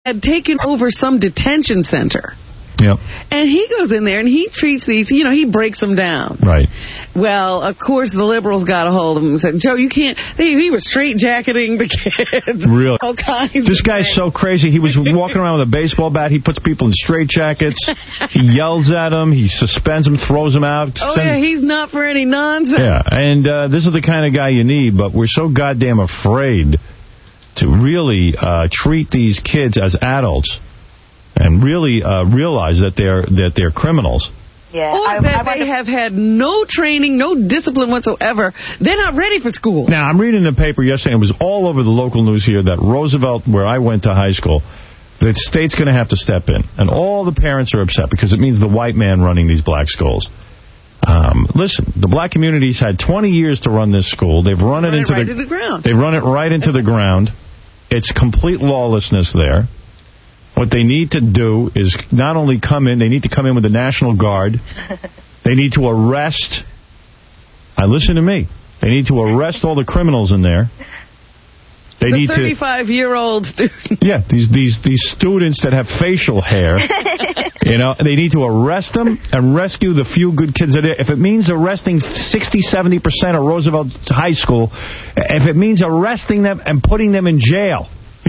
had taken over some detention center. Yep. And he goes in there and he treats these, he breaks them down. Right. Well, of course, the liberals got a hold of him and said, Joe, you can't. He was straight-jacketing the kids. Really? All kinds This guy's so crazy. He was walking around with a baseball bat. He puts people in straitjackets. He yells at them. He suspends them, throws them out. Oh, yeah, he's not for any nonsense. Yeah, and this is the kind of guy you need, but we're so goddamn afraid to really treat these kids as adults and really realize that they're criminals. Yeah, or that they have had no training, no discipline whatsoever. They're not ready for school. Now, I'm reading the paper yesterday, it was all over the local news here, that Roosevelt, where I went to high school, the state's going to have to step in. And all the parents are upset because it means the white man running these black schools. Listen, the black community's had 20 years to run this school. They've run it into the ground. They run it right into the ground. It's complete lawlessness there. What they need to do is not only come in, they need to come in with the National Guard. They need to arrest, listen to me, they need to arrest all the criminals in there. They need 35-year-old students. Yeah, these students that have facial hair, they need to arrest them and rescue the few good kids that are there. If it means arresting 60-70% of Roosevelt High School, if it means arresting them and putting them in jail,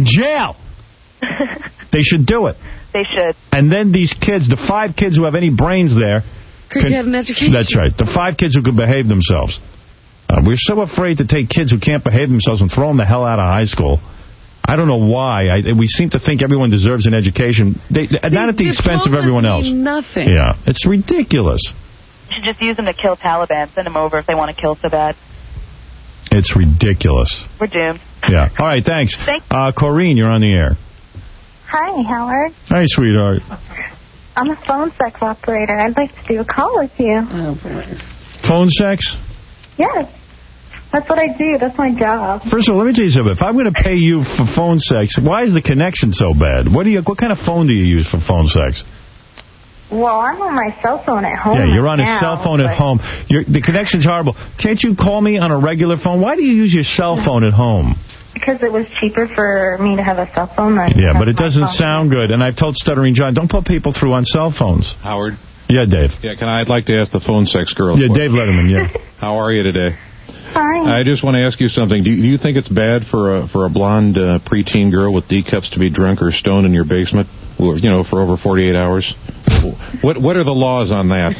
they should do it. They should. And then these kids, the 5 kids who have any brains there, could get an education. That's right. The 5 kids who can behave themselves. We're so afraid to take kids who can't behave themselves and throw them the hell out of high school. I don't know why. We seem to think everyone deserves an education, not at the expense of everyone else. Nothing. Yeah, it's ridiculous. You should just use them to kill Taliban. Send them over if they want to kill so bad. It's ridiculous. We're doomed. Yeah. All right, thanks. Corrine, you're on the air. Hi, Howard. Hi, sweetheart. I'm a phone sex operator. I'd like to do a call with you. Oh, boy. Phone sex? Yes. That's what I do. That's my job. First of all, let me tell you something. If I'm going to pay you for phone sex, why is the connection so bad? What kind of phone do you use for phone sex? Well, I'm on my cell phone at home. Yeah, you're on a cell phone at home. The connection's horrible. Can't you call me on a regular phone? Why do you use your cell phone at home? Because it was cheaper for me to have a cell phone. Yeah, but it doesn't sound good. And I've told Stuttering John, don't put people through on cell phones. Howard? Yeah, Dave. Yeah, I'd like to ask the phone sex girl. Yeah, Dave Letterman, yeah. How are you today? Fine. I just want to ask you something. Do you think it's bad for a blonde preteen girl with D cups to be drunk or stoned in your basement, for over 48 hours? What are the laws on that?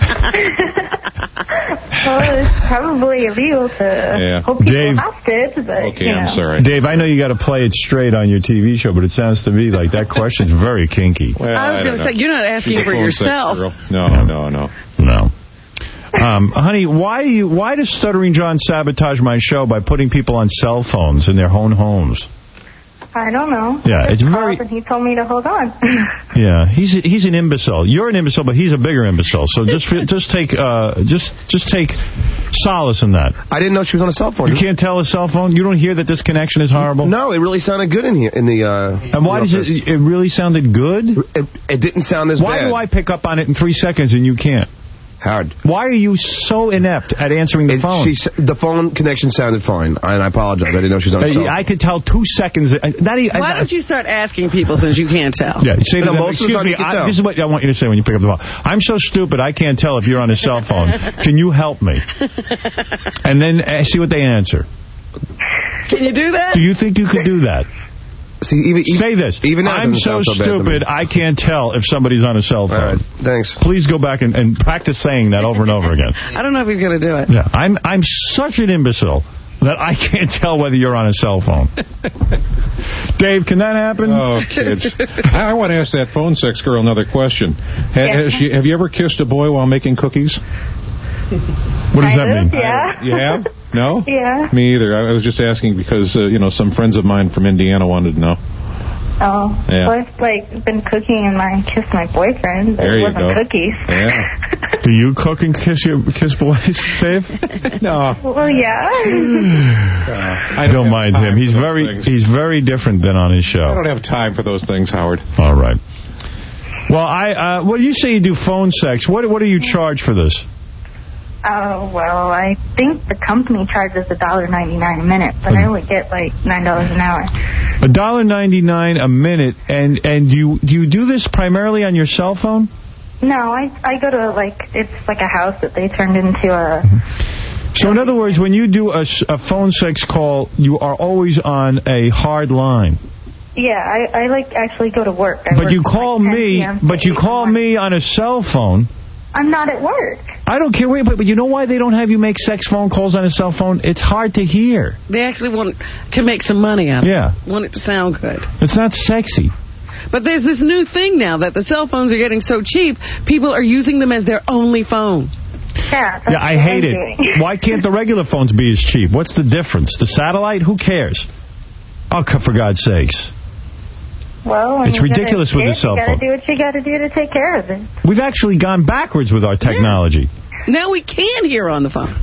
Well, it's probably illegal to hold people hostage, but, okay, I'm sorry. Dave, I know you got to play it straight on your TV show, but it sounds to me like that question's very kinky. Well, I was going to say, you're not asking for yourself. No. Honey, why does Stuttering John sabotage my show by putting people on cell phones in their own homes? I don't know. Yeah, it's very... And he told me to hold on. Yeah, he's an imbecile. You're an imbecile, but he's a bigger imbecile. So just take solace in that. I didn't know she was on a cell phone. You can't tell a cell phone? You don't hear that this connection is horrible? No, it really sounded good in here. And why does it really sounded good? It didn't sound as bad. Why do I pick up on it in 3 seconds and you can't? Howard. Why are you so inept at answering the phone? The phone connection sounded fine, and I apologize. I didn't know she was on a cell phone. I could tell 2 seconds. Why don't you start asking people since you can't tell? Yeah, say excuse me, this is what I want you to say when you pick up the phone. I'm so stupid I can't tell if you're on a cell phone. Can you help me? And then see what they answer. Can you do that? Do you think you could do that? See, say this. I'm so stupid, I can't tell if somebody's on a cell phone. All right, thanks. Please go back and practice saying that over and over again. I don't know if he's going to do it. Yeah, I'm such an imbecile that I can't tell whether you're on a cell phone. Dave, can that happen? Oh, kids. I want to ask that phone sex girl another question. Have you ever kissed a boy while making cookies? What does that mean? Yeah. You have? No? Yeah. Me either. I was just asking because, some friends of mine from Indiana wanted to know. Oh. Yeah. Well, I've been cooking and I kissed my boyfriend. But it wasn't cookies. Yeah. Do you cook and kiss boys, Dave? No. Well, yeah. I don't mind him. He's very different than on his show. I don't have time for those things, Howard. All right. Well, what do you say you do phone sex? What do you charge for this? Oh, well, I think the company charges $1.99 a minute, but I only get like $9 an hour. $1.99 a minute, and do you do this primarily on your cell phone? No, I go to, it's like a house that they turned into a... So in other words, when you do a phone sex call, you are always on a hard line. Yeah, I actually go to work. But you call me on a cell phone. I'm not at work. I don't care. Wait, but you know why they don't have you make sex phone calls on a cell phone? It's hard to hear. They actually want to make some money out of it. Yeah. Want it to sound good. It's not sexy. But there's this new thing now that the cell phones are getting so cheap, people are using them as their only phone. Yeah, I hate it. Why can't the regular phones be as cheap? What's the difference? The satellite? Who cares? Oh, for God's sakes. Well, it's ridiculous with the cell phone. You got to do what you got to do to take care of it. We've actually gone backwards with our technology. Yeah. Now we can hear on the phone.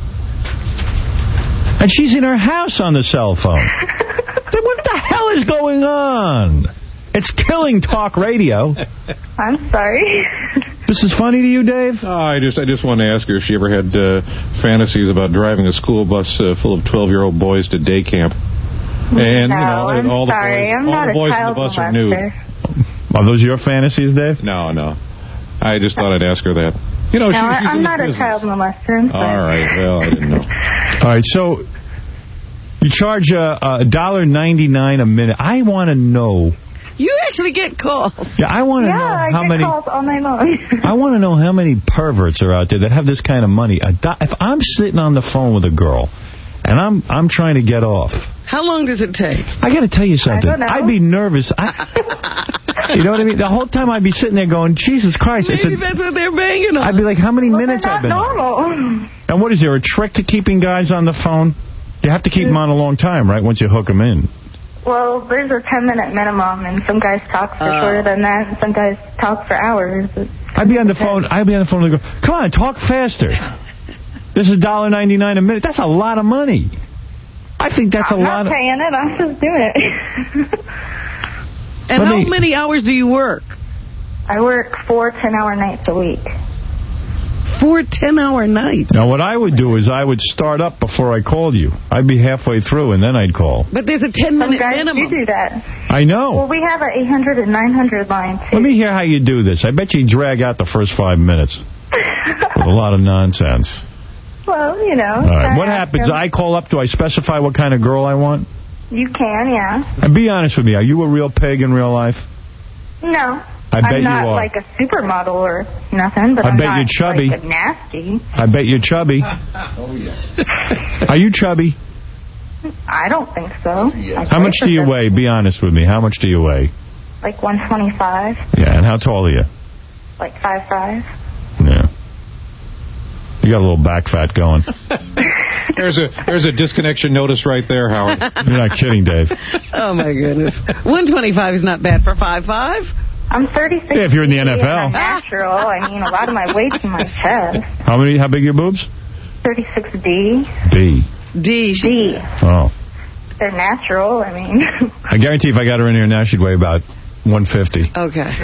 And she's in her house on the cell phone. What the hell is going on? It's killing talk radio. I'm sorry. This is funny to you, Dave? Oh, I just want to ask her if she ever had fantasies about driving a school bus full of 12-year-old boys to day camp. And, no, and all the boys on the bus are nude. Are those your fantasies, Dave? No. I just thought I'd ask her that. You know, I'm not a child molester. All right, well, I didn't know. All right, so you charge $1.99 a minute. I want to know. You actually get calls. Yeah, I want to know how many. I get calls all night long. I want to know how many perverts are out there that have this kind of money. If I'm sitting on the phone with a girl and I'm trying to get off. How long does it take? I got to tell you something. I don't know. I'd be nervous. You know what I mean? The whole time I'd be sitting there going, Jesus Christ. Maybe that's what they're banging on. I'd be like, how many minutes I've been normal. on? And what is there, a trick to keeping guys on the phone? You have to keep them on a long time, right, once you hook them in? Well, there's a 10-minute minimum, and some guys talk for shorter than that, and some guys talk for hours. I'd be on the phone and go, come on, talk faster. This is $1.99 a minute. That's a lot of money. I think that's a lot. I'm not paying it. I'm just doing it. And how many hours do you work? I work 4 10-hour nights a week. 4 10-hour nights? Now, what I would do is I would start up before I called you. I'd be halfway through, and then I'd call. But there's a 10-minute minimum. Some guys do that. I know. Well, we have an 800 and 900 line, too. Let me hear how you do this. I bet you drag out the first 5 minutes with a lot of nonsense. Well, you know. All right. What happens? I call up. Do I specify what kind of girl I want? You can, yeah. And be honest with me. Are you a real pig in real life? No. I bet I'm not you are. like a supermodel or nothing, but I I'm bet not you're chubby. like nasty. I bet you're chubby. Oh, yeah. Are you chubby? I don't think so. How much do you weigh? Be honest with me. How much do you weigh? Like 125. Yeah, and how tall are you? Like 5'5". Yeah. You got a little back fat going. There's a disconnection notice right there, Howard. You're not kidding, Dave. Oh, my goodness. 125 is not bad for 5'5". I'm 36. Yeah, if you're in the NFL. I'm natural. I mean, a lot of my weight's in my chest. How big are your boobs? 36D. D. D. Oh. They're natural. I mean. I guarantee if I got her in here now, she'd weigh about 150. Okay.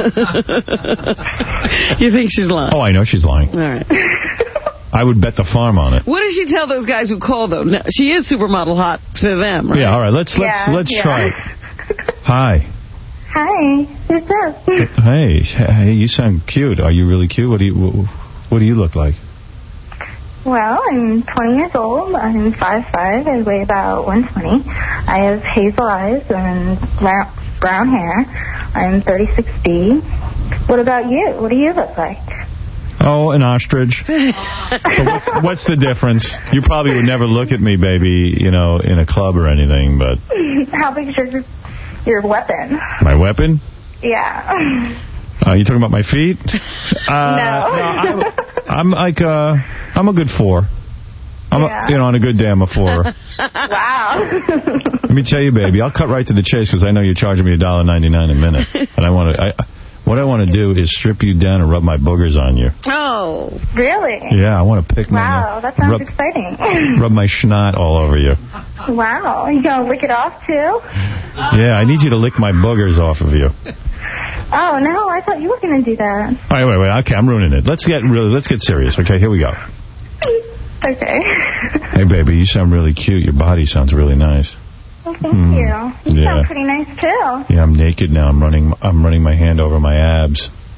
You think she's lying? Oh, I know she's lying. All right. I would bet the farm on it. What does she tell those guys who call, though? No, she is supermodel hot to them, right? Yeah, all right. Let's try it. Hi. Hi. What's up? Hey, you sound cute. Are you really cute? What do you look like? Well, I'm 20 years old. I'm 5'5". I weigh about 120. I have hazel eyes and brown hair. I'm 36D. What about you? What do you look like? Oh, an ostrich. But what's the difference? You probably would never look at me, baby, in a club or anything, but... How big is your weapon? My weapon? Yeah. You talking about my feet? No. I'm a good 4. On a good day, I'm a 4. Wow. Let me tell you, baby, I'll cut right to the chase because I know you're charging me $1.99 a minute, and what I want to do is strip you down and rub my boogers on you. Oh. Really? Yeah, I want to pick my... Wow, that sounds exciting. Rub my schnout all over you. Wow. You going to lick it off, too? Yeah, I need you to lick my boogers off of you. Oh, no, I thought you were going to do that. All right, wait. Okay, I'm ruining it. Let's get serious, okay? Here we go. Okay. Hey, baby, you sound really cute. Your body sounds really nice. Well, thank you. You sound pretty nice, too. Yeah, I'm naked now. I'm running my hand over my abs.